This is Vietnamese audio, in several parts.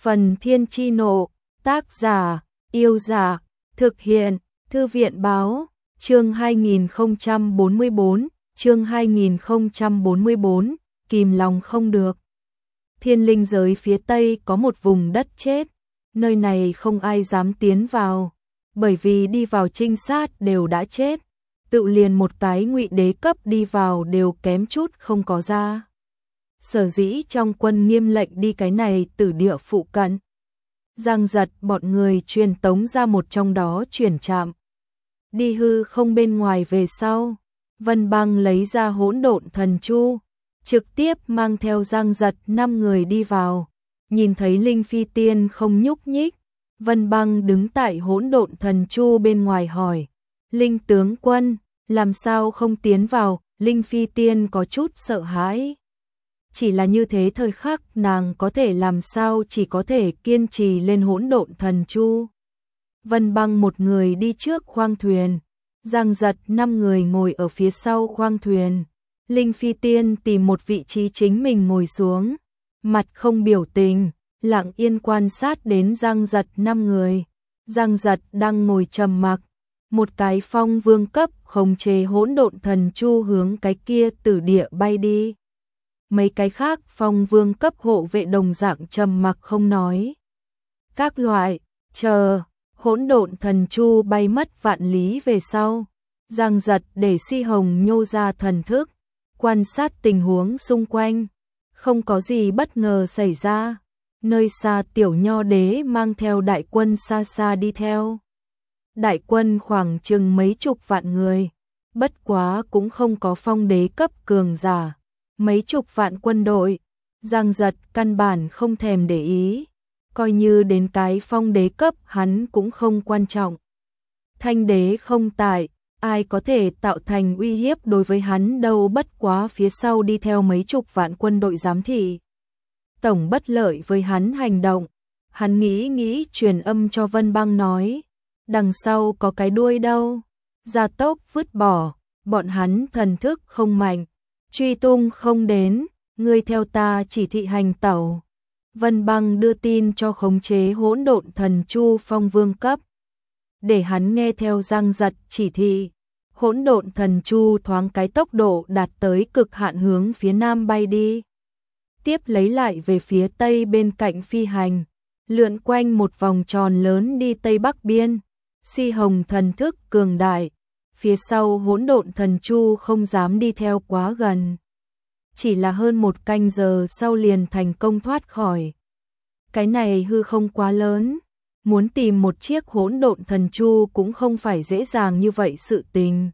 Phần Thiên Chi Nộ, tác giả, Yêu Giả, thực hiện, Thư viện Báo, chương 2044, chương 2044, kìm lòng không được. Thiên linh giới phía Tây có một vùng đất chết, nơi này không ai dám tiến vào, bởi vì đi vào trinh sát đều đã chết, tự liền một cái ngụy đế cấp đi vào đều kém chút không có ra. Sở dĩ trong quân nghiêm lệnh đi cái này tử địa phụ cận. Giang Giật bọn người truyền tống ra một trong đó chuyển trạm. Đi hư không bên ngoài về sau, Vân Băng lấy ra hỗn độn thần chu, trực tiếp mang theo Giang Giật 5 người đi vào. Nhìn thấy Linh Phi Tiên không nhúc nhích, Vân Băng đứng tại hỗn độn thần chu bên ngoài hỏi: Linh tướng quân, làm sao không tiến vào? Linh Phi Tiên có chút sợ hãi. Chỉ là như thế thời khắc nàng có thể làm sao, chỉ có thể kiên trì lên hỗn độn thần chu. Vân Băng một người đi trước khoang thuyền, Giang Giật 5 người ngồi ở phía sau khoang thuyền. Linh Phi Tiên tìm một vị trí chính mình ngồi xuống, mặt không biểu tình, lặng yên quan sát đến Giang Giật 5 người. Giang Giật đang ngồi trầm mặc, một cái phong vương cấp khống chế hỗn độn thần chu hướng cái kia tử địa bay đi. Mấy cái khác phong vương cấp hộ vệ đồng dạng trầm mặc không nói. Các loại, chờ, hỗn độn thần chu bay mất vạn lý về sau. Giang Giật để Si Hồng nhô ra thần thức, quan sát tình huống xung quanh. Không có gì bất ngờ xảy ra. Nơi xa Tiểu Nho Đế mang theo đại quân xa xa đi theo. Đại quân khoảng chừng mấy chục vạn người. Bất quá cũng không có phong đế cấp cường giả. Mấy chục vạn quân đội, Giang Giật căn bản không thèm để ý, coi như đến cái phong đế cấp hắn cũng không quan trọng. Thanh đế không tại, ai có thể tạo thành uy hiếp đối với hắn đâu, bất quá phía sau đi theo mấy chục vạn quân đội giám thị. Tổng bất lợi với hắn hành động, hắn nghĩ truyền âm cho Vân Băng nói, đằng sau có cái đuôi đâu, gia tốc vứt bỏ, bọn hắn thần thức không mạnh. Truy tung không đến, ngươi theo ta chỉ thị hành tẩu. Vân Băng đưa tin cho khống chế hỗn độn thần chu phong vương cấp. Để hắn nghe theo Giang Giật chỉ thị. Hỗn độn thần chu thoáng cái tốc độ đạt tới cực hạn hướng phía nam bay đi. Tiếp lấy lại về phía tây bên cạnh phi hành. Lượn quanh một vòng tròn lớn đi tây bắc biên. Si Hồng thần thức cường đại. Phía sau hỗn độn thần chu không dám đi theo quá gần. Chỉ là hơn một canh giờ sau liền thành công thoát khỏi. Cái này hư không quá lớn. Muốn tìm một chiếc hỗn độn thần chu cũng không phải dễ dàng như vậy sự tình.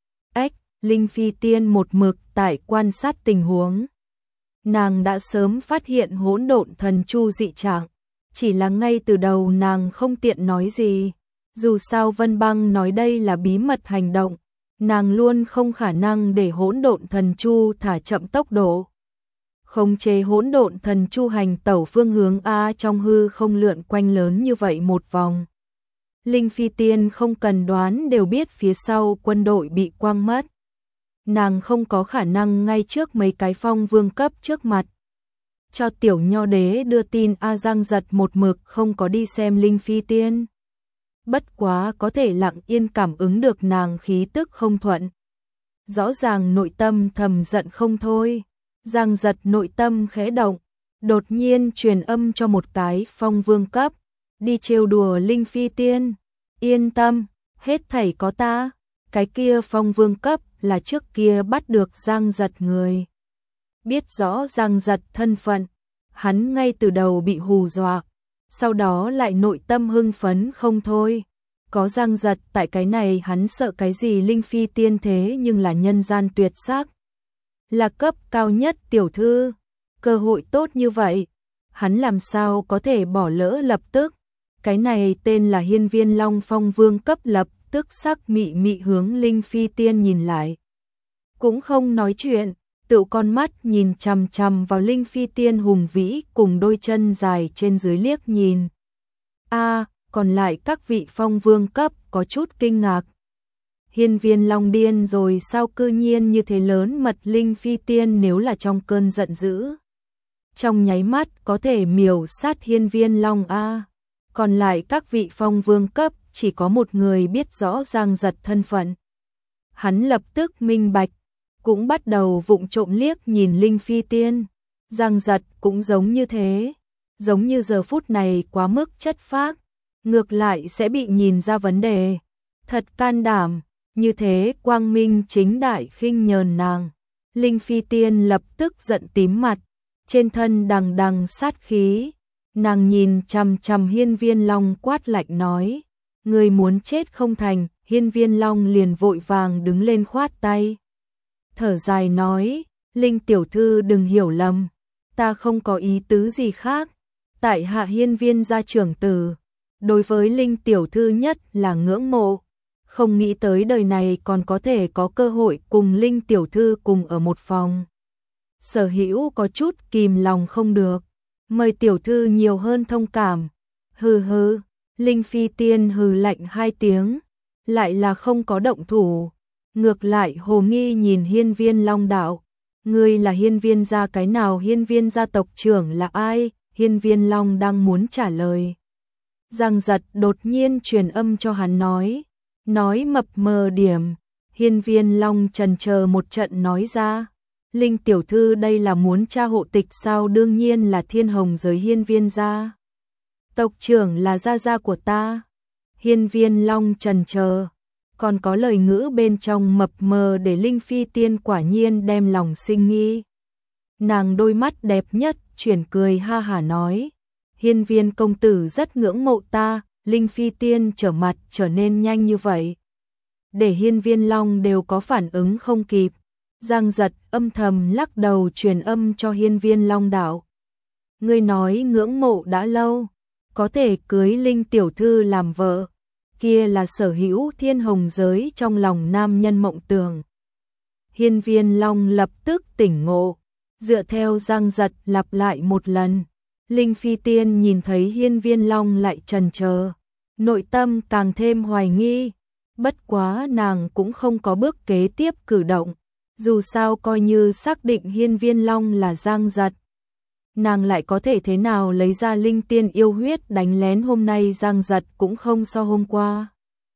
Linh Phi Tiên một mực tại quan sát tình huống. Nàng đã sớm phát hiện hỗn độn thần chu dị trạng. Chỉ là ngay từ đầu nàng không tiện nói gì. Dù sao Vân Băng nói đây là bí mật hành động, nàng luôn không khả năng để hỗn độn thần chu thả chậm tốc độ. Khống chế hỗn độn thần chu hành tẩu phương hướng A trong hư không lượn quanh lớn như vậy một vòng. Linh Phi Tiên không cần đoán đều biết phía sau quân đội bị quang mất. Nàng không có khả năng ngay trước mấy cái phong vương cấp trước mặt. Cho Tiểu Nho Đế đưa tin A Giang Giật một mực không có đi xem Linh Phi Tiên. Bất quá có thể lặng yên cảm ứng được nàng khí tức không thuận. Rõ ràng nội tâm thầm giận không thôi. Giang Giật nội tâm khẽ động, đột nhiên truyền âm cho một cái phong vương cấp, đi trêu đùa Linh Phi Tiên. Yên tâm, hết thảy có ta. Cái kia phong vương cấp là trước kia bắt được Giang Giật người. Biết rõ Giang Giật thân phận, hắn ngay từ đầu bị hù dọa. Sau đó lại nội tâm hưng phấn không thôi. Có Giang Giật tại cái này hắn sợ cái gì Linh Phi Tiên thế nhưng là nhân gian tuyệt sắc. Là cấp cao nhất tiểu thư. Cơ hội tốt như vậy. Hắn làm sao có thể bỏ lỡ lập tức. Cái này tên là Hiên Viên Long phong vương cấp lập tức sắc mị mị hướng Linh Phi Tiên nhìn lại. Cũng không nói chuyện. Tự con mắt nhìn chằm chằm vào Linh Phi Tiên hùng vĩ cùng đôi chân dài trên dưới liếc nhìn. Còn lại các vị phong vương cấp có chút kinh ngạc. Hiên Viên Long điên rồi sao cư nhiên như thế lớn mật Linh Phi Tiên nếu là trong cơn giận dữ. trong nháy mắt có thể miểu sát Hiên Viên Long a. Còn lại các vị phong vương cấp chỉ có một người biết rõ Giang Giật thân phận. Hắn lập tức minh bạch, cũng bắt đầu vụng trộm liếc nhìn Linh Phi Tiên. Giang Giật cũng giống như thế, giống như giờ phút này quá mức chất phác, ngược lại sẽ bị nhìn ra vấn đề. Thật can đảm, như thế quang minh chính đại khinh nhờn nàng. Linh Phi Tiên lập tức giận tím mặt, trên thân đằng đằng sát khí. Nàng nhìn chằm chằm Hiên Viên Long quát lạnh nói, người muốn chết không thành. Hiên Viên Long liền vội vàng đứng lên khoát tay. Thở dài nói, Linh tiểu thư đừng hiểu lầm, ta không có ý tứ gì khác. Tại hạ Hiên Viên gia trưởng tử, đối với Linh tiểu thư nhất là ngưỡng mộ. Không nghĩ tới đời này còn có thể có cơ hội cùng Linh tiểu thư cùng ở một phòng. Sở hữu có chút kìm lòng không được, mời tiểu thư nhiều hơn thông cảm. Hừ hừ, Linh Phi Tiên hừ lạnh hai tiếng, lại là không có động thủ. Ngược lại hồ nghi nhìn Hiên Viên Long đạo, ngươi là Hiên Viên gia cái nào? Hiên Viên gia tộc trưởng là ai? Hiên Viên Long đang muốn trả lời, Giang Giật đột nhiên truyền âm cho hắn nói mập mờ điểm. Hiên Viên Long chần chờ một trận nói ra, Linh tiểu thư đây là muốn tra hộ tịch sao? Đương nhiên là Thiên Hồng giới Hiên Viên gia. Tộc trưởng là gia gia của ta. Hiên Viên Long chần chờ, còn có lời ngữ bên trong mập mờ để Linh Phi Tiên quả nhiên đem lòng sinh nghi. Nàng đôi mắt đẹp nhất chuyển cười ha hả nói, Hiên Viên công tử rất ngưỡng mộ ta. Linh Phi Tiên trở mặt trở nên nhanh như vậy, để Hiên Viên Long đều có phản ứng không kịp. Giang Giật âm thầm lắc đầu truyền âm cho Hiên Viên Long đạo, ngươi nói ngưỡng mộ đã lâu, có thể cưới Linh tiểu thư làm vợ, kia là sở hữu Thiên Hồng giới trong lòng nam nhân mộng tưởng. Hiên Viên Long lập tức tỉnh ngộ, dựa theo Giang Giật lặp lại một lần. Linh Phi Tiên nhìn thấy Hiên Viên Long lại chần chờ, nội tâm càng thêm hoài nghi. Bất quá nàng cũng không có bước kế tiếp cử động, dù sao coi như xác định Hiên Viên Long là Giang Giật, nàng lại có thể thế nào lấy ra linh tiên yêu huyết đánh lén hôm nay? Giang Giật cũng không so hôm qua.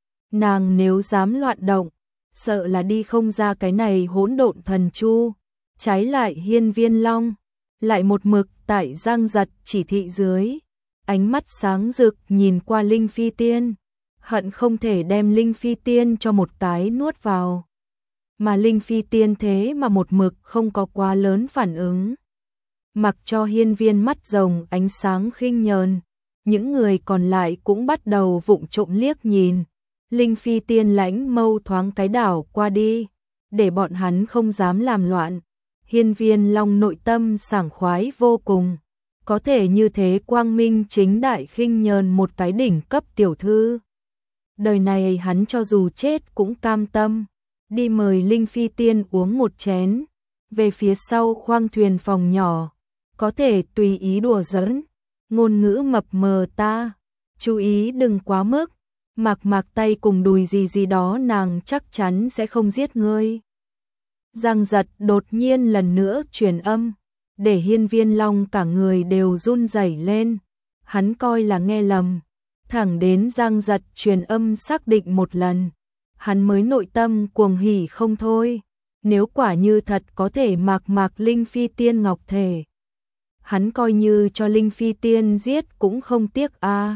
Nàng nếu dám loạn động, sợ là đi không ra cái này hỗn độn thần chu. Trái lại Hiên Viên Long lại một mực tại Giang Giật chỉ thị dưới, ánh mắt sáng rực nhìn qua Linh Phi Tiên, hận không thể đem Linh Phi Tiên cho một cái nuốt vào. Mà Linh Phi Tiên thế mà một mực không có quá lớn phản ứng, mặc cho Hiên Viên mắt rồng ánh sáng khinh nhờn. Những người còn lại cũng bắt đầu vụng trộm liếc nhìn. Linh Phi Tiên lãnh mâu thoáng cái đảo qua đi, để bọn hắn không dám làm loạn. Hiên Viên Long nội tâm sảng khoái vô cùng, có thể như thế quang minh chính đại khinh nhờn một cái đỉnh cấp tiểu thư. Đời này hắn cho dù chết cũng cam tâm. Đi mời Linh Phi Tiên uống một chén. Về phía sau khoang thuyền phòng nhỏ, có thể tùy ý đùa giỡn, ngôn ngữ mập mờ ta, chú ý đừng quá mức, mạc tay cùng đùi gì đó nàng chắc chắn sẽ không giết ngươi. Giang Giật đột nhiên lần nữa truyền âm, để Hiên Viên Long cả người đều run rẩy lên, hắn coi là nghe lầm, thẳng đến Giang Giật truyền âm xác định một lần, hắn mới nội tâm cuồng hỉ không thôi. Nếu quả như thật có thể mạc Linh Phi Tiên ngọc thể, hắn coi như cho Linh Phi Tiên giết cũng không tiếc a.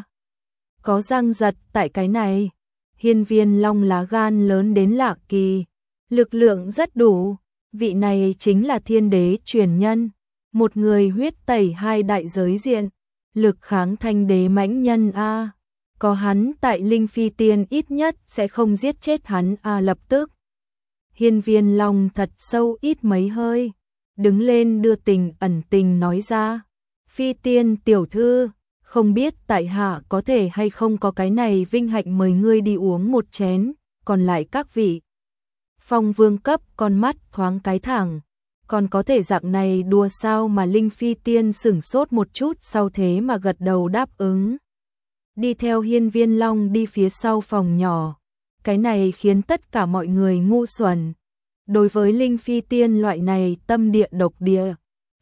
Có Giang Giật tại cái này, Hiên Viên Long lá gan lớn đến lạ kỳ, lực lượng rất đủ, vị này chính là thiên đế truyền nhân, một người huyết tẩy hai đại giới diện, lực kháng thanh đế mãnh nhân a. Có hắn tại Linh Phi Tiên ít nhất sẽ không giết chết hắn a. Lập tức Hiên Viên Long thật sâu ít mấy hơi, đứng lên đưa tình ẩn tình nói ra, Phi Tiên tiểu thư, không biết tại hạ có thể hay không có cái này vinh hạnh mời ngươi đi uống một chén. Còn lại các vị phong vương cấp con mắt thoáng cái thẳng, còn có thể dạng này đùa sao? Mà Linh Phi Tiên sửng sốt một chút sau thế mà gật đầu đáp ứng, đi theo Hiên Viên Long đi phía sau phòng nhỏ. Cái này khiến tất cả mọi người ngu xuẩn. Đối với Linh Phi Tiên loại này tâm địa độc địa,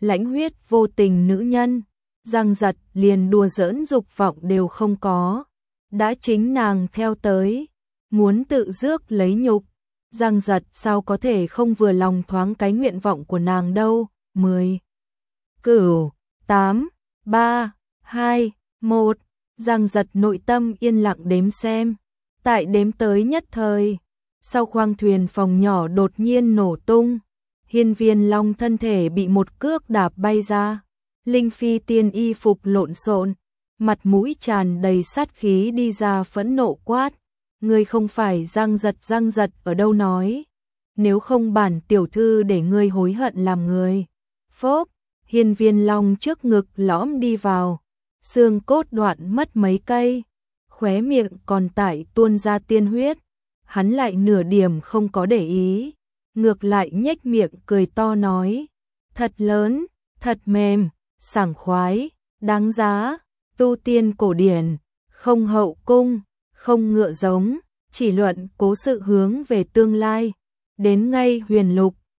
lãnh huyết vô tình nữ nhân, Giang Giật liền đùa giỡn dục vọng đều không có, đã chính nàng theo tới, muốn tự rước lấy nhục, Giang Giật sao có thể không vừa lòng thoáng cái nguyện vọng của nàng đâu. 10, 9, 8, 3, 2, 1, Giang Giật nội tâm yên lặng đếm xem, tại đếm tới nhất thời, sau khoang thuyền phòng nhỏ đột nhiên nổ tung, Hiên Viên Long thân thể bị một cước đạp bay ra, Linh Phi Tiên y phục lộn xộn, mặt mũi tràn đầy sát khí đi ra phẫn nộ quát, ngươi không phải Giang Giật ở đâu nói, nếu không bản tiểu thư để ngươi hối hận làm người. Phốp, Hiên Viên Long trước ngực lõm đi vào, xương cốt đoạn mất mấy cây, khóe miệng còn tải tuôn ra tiên huyết, hắn lại nửa điểm không có để ý, ngược lại nhếch miệng cười to nói, thật lớn, thật mềm, sảng khoái, đáng giá, tu tiên cổ điển, không hậu cung, không ngựa giống, chỉ luận cố sự hướng về tương lai, đến ngay huyền lục,